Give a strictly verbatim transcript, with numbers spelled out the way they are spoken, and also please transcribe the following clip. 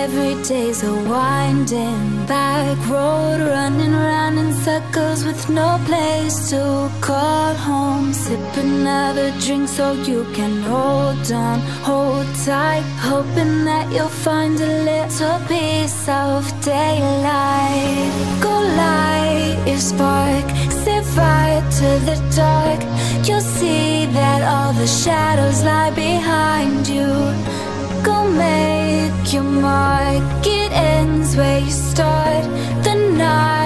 Every day's a winding back road, running round in circles with no place to call home. Sip another drink so you can hold on, hold tight, hoping that you'll find a little piece of daylight. Go light your spark, set fire to the dark. You'll see that all the shadows lie behind you. Go make your mark, it ends where you start. The night